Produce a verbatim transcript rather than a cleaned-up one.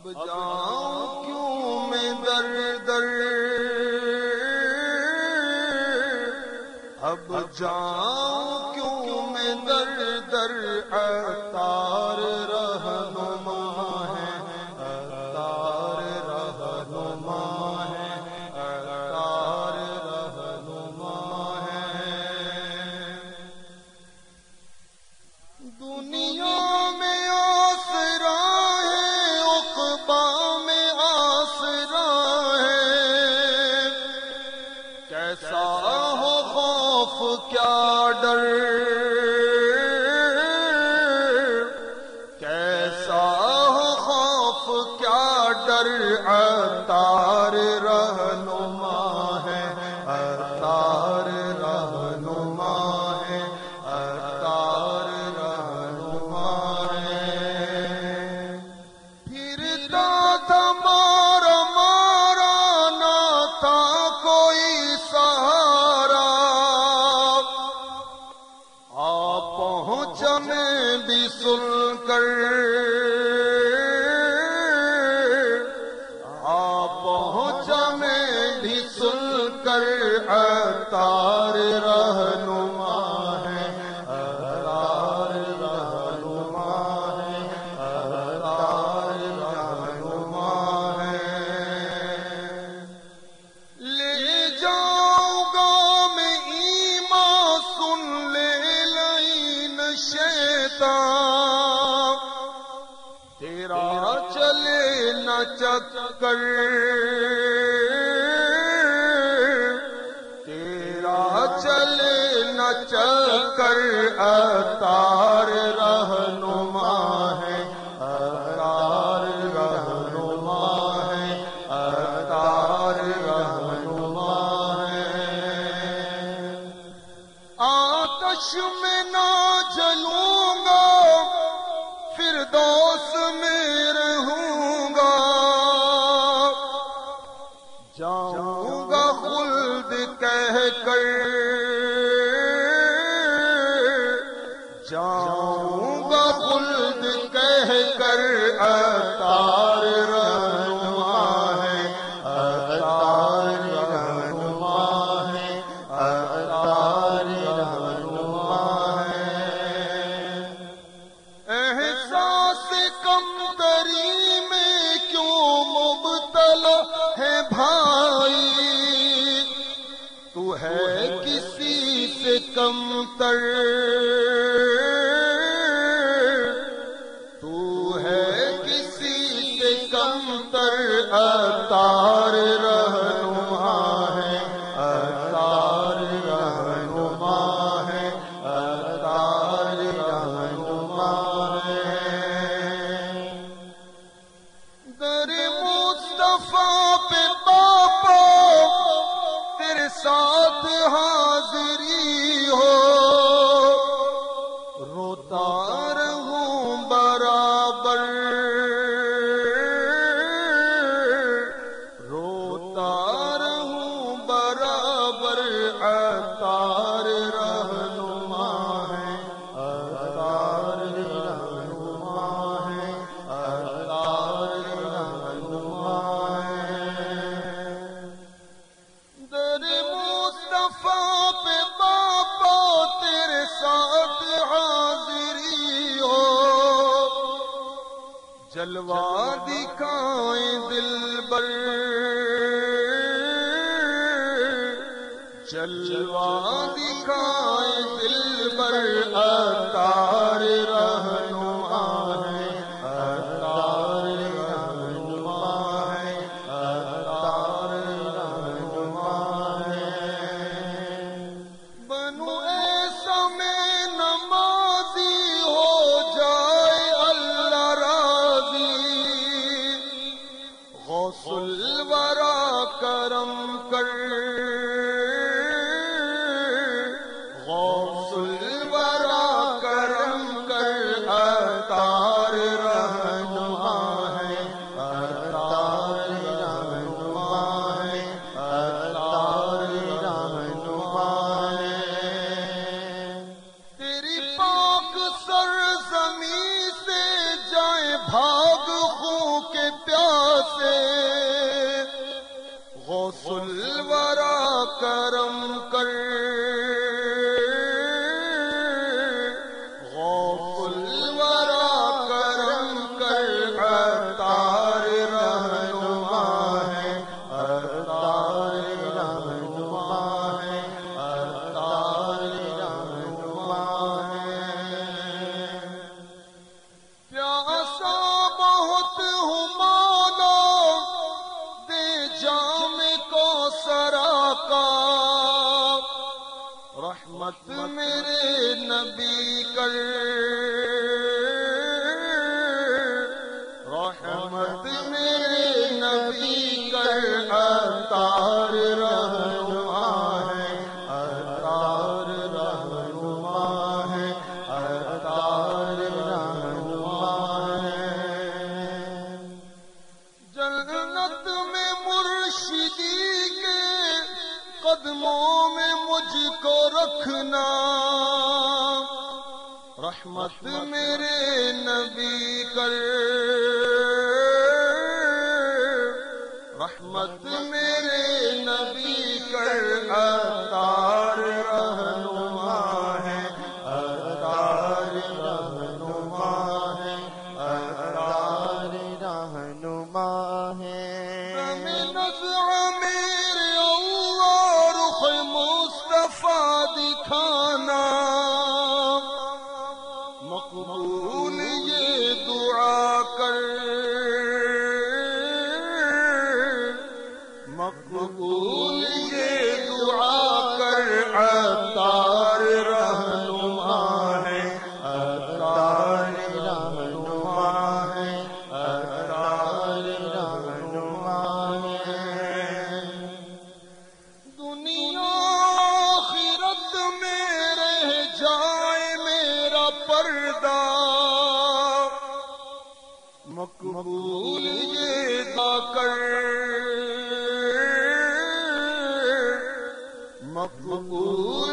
اب جاؤں کیوں میں در در، اب جاؤں کیوں میں در در، عطار رہنما ہے، عطار رہنما ہے، عطار رہنما ہے۔ دنیا میں آسرا ہے، عقبا میں آسرا ہے، کیسا ہو خوف کیا ڈر، کیسا ہو خوف کیا ڈر، عطار رہنما ہے، عطار رہنما ہے، عطار رہنما ہے۔ پھرتا تھا مارا مارا، نہ تھا کوئی سہارا، آ پہنچا میں بھی سن کر، آ پہنچا میں بھی سن کر، عطار رہنما ہے، عطار رہنما ہے، عطار رہنما ہے۔ لے جاؤں گا میں ایمان، سن لے لعین شیطان، تیرا چلے نہ چکر، تیرا چلے نہ چکر، عطار رہنما ہے، عطار رہنما ہے، عطار رہنما ہے۔ آتش میں نہ جلوں گا، فردوس میں رہوں گا، جاؤں گا خلد کہہ کر، جاؤں گا خلد کہہ کر، عطار رہنما ہے، عطار رہنما ہے، عطار رہنما ہے۔ احساس کمتری میں کیوں مبتلا ہے بھائی، تو ہے کسی سے کمتر، تو ہے کسی سے کمتر، عطار رہنما ہے، عطار رہنما ہے، عطار رہنما ہے۔ در مصطفیٰ پہ پاپا تیرے ساتھ حاضری ہو، روتا رہوں برابر، روتا رہوں برابر، عطار رہنما ہے، عطار رہنما ہے، عطار رہنما ہے۔ در مصطفیٰ پہ باپا تیرے ساتھ حاضری ہو، جلوہ دکھائیں دلبر، جلوہ دکھائیں دلبر، عطار رہنما ہے، عطار رہنما ہے، عطار رہنما ہے۔ بنو ایسا میں نمازی ہو جائے اللہ راضی، غوث الورا کرم کر، غوث الورا کرم کر، عطار رہنما ہے، عطار رہنما ہے، عطار رہنما ہے۔ تیری پاک سرزمین سے جائیں بھاگ خوں کے پیار، غوث الورا کرم کر، غوث الورا کرم کر، عطار رہنما ہے، عطار رہنما ہے، عطار رہنما ہے۔ پیاسا بہت ہوں مولا، دے جام کوثر کا، رحمت میرے نبی کر، رحمت میرے نبی کر، عطار رہنما ہے، عطار رہنما ہے، عطار رہنما ہے۔ جنت میں مرشدی کے قدموں میں مجھ کو رکھنا، رحمت میرے نبی کر، رحمت میرے نبی کر، عطار رہنما ہے، عطار رہنما ہے، عطار رہنما ہے۔ میرے اللہ رخ مصطفیٰ دکھانا، مقبول یہ دعا کر، مقبول یہ دعا کر، عطار رہنما ہے، عطار رہنما ہے، عطار رہنما ہے۔ دنیا آخرت میں رہ جائے میرا پردہ، مقبول یہ دعا کر، مقبول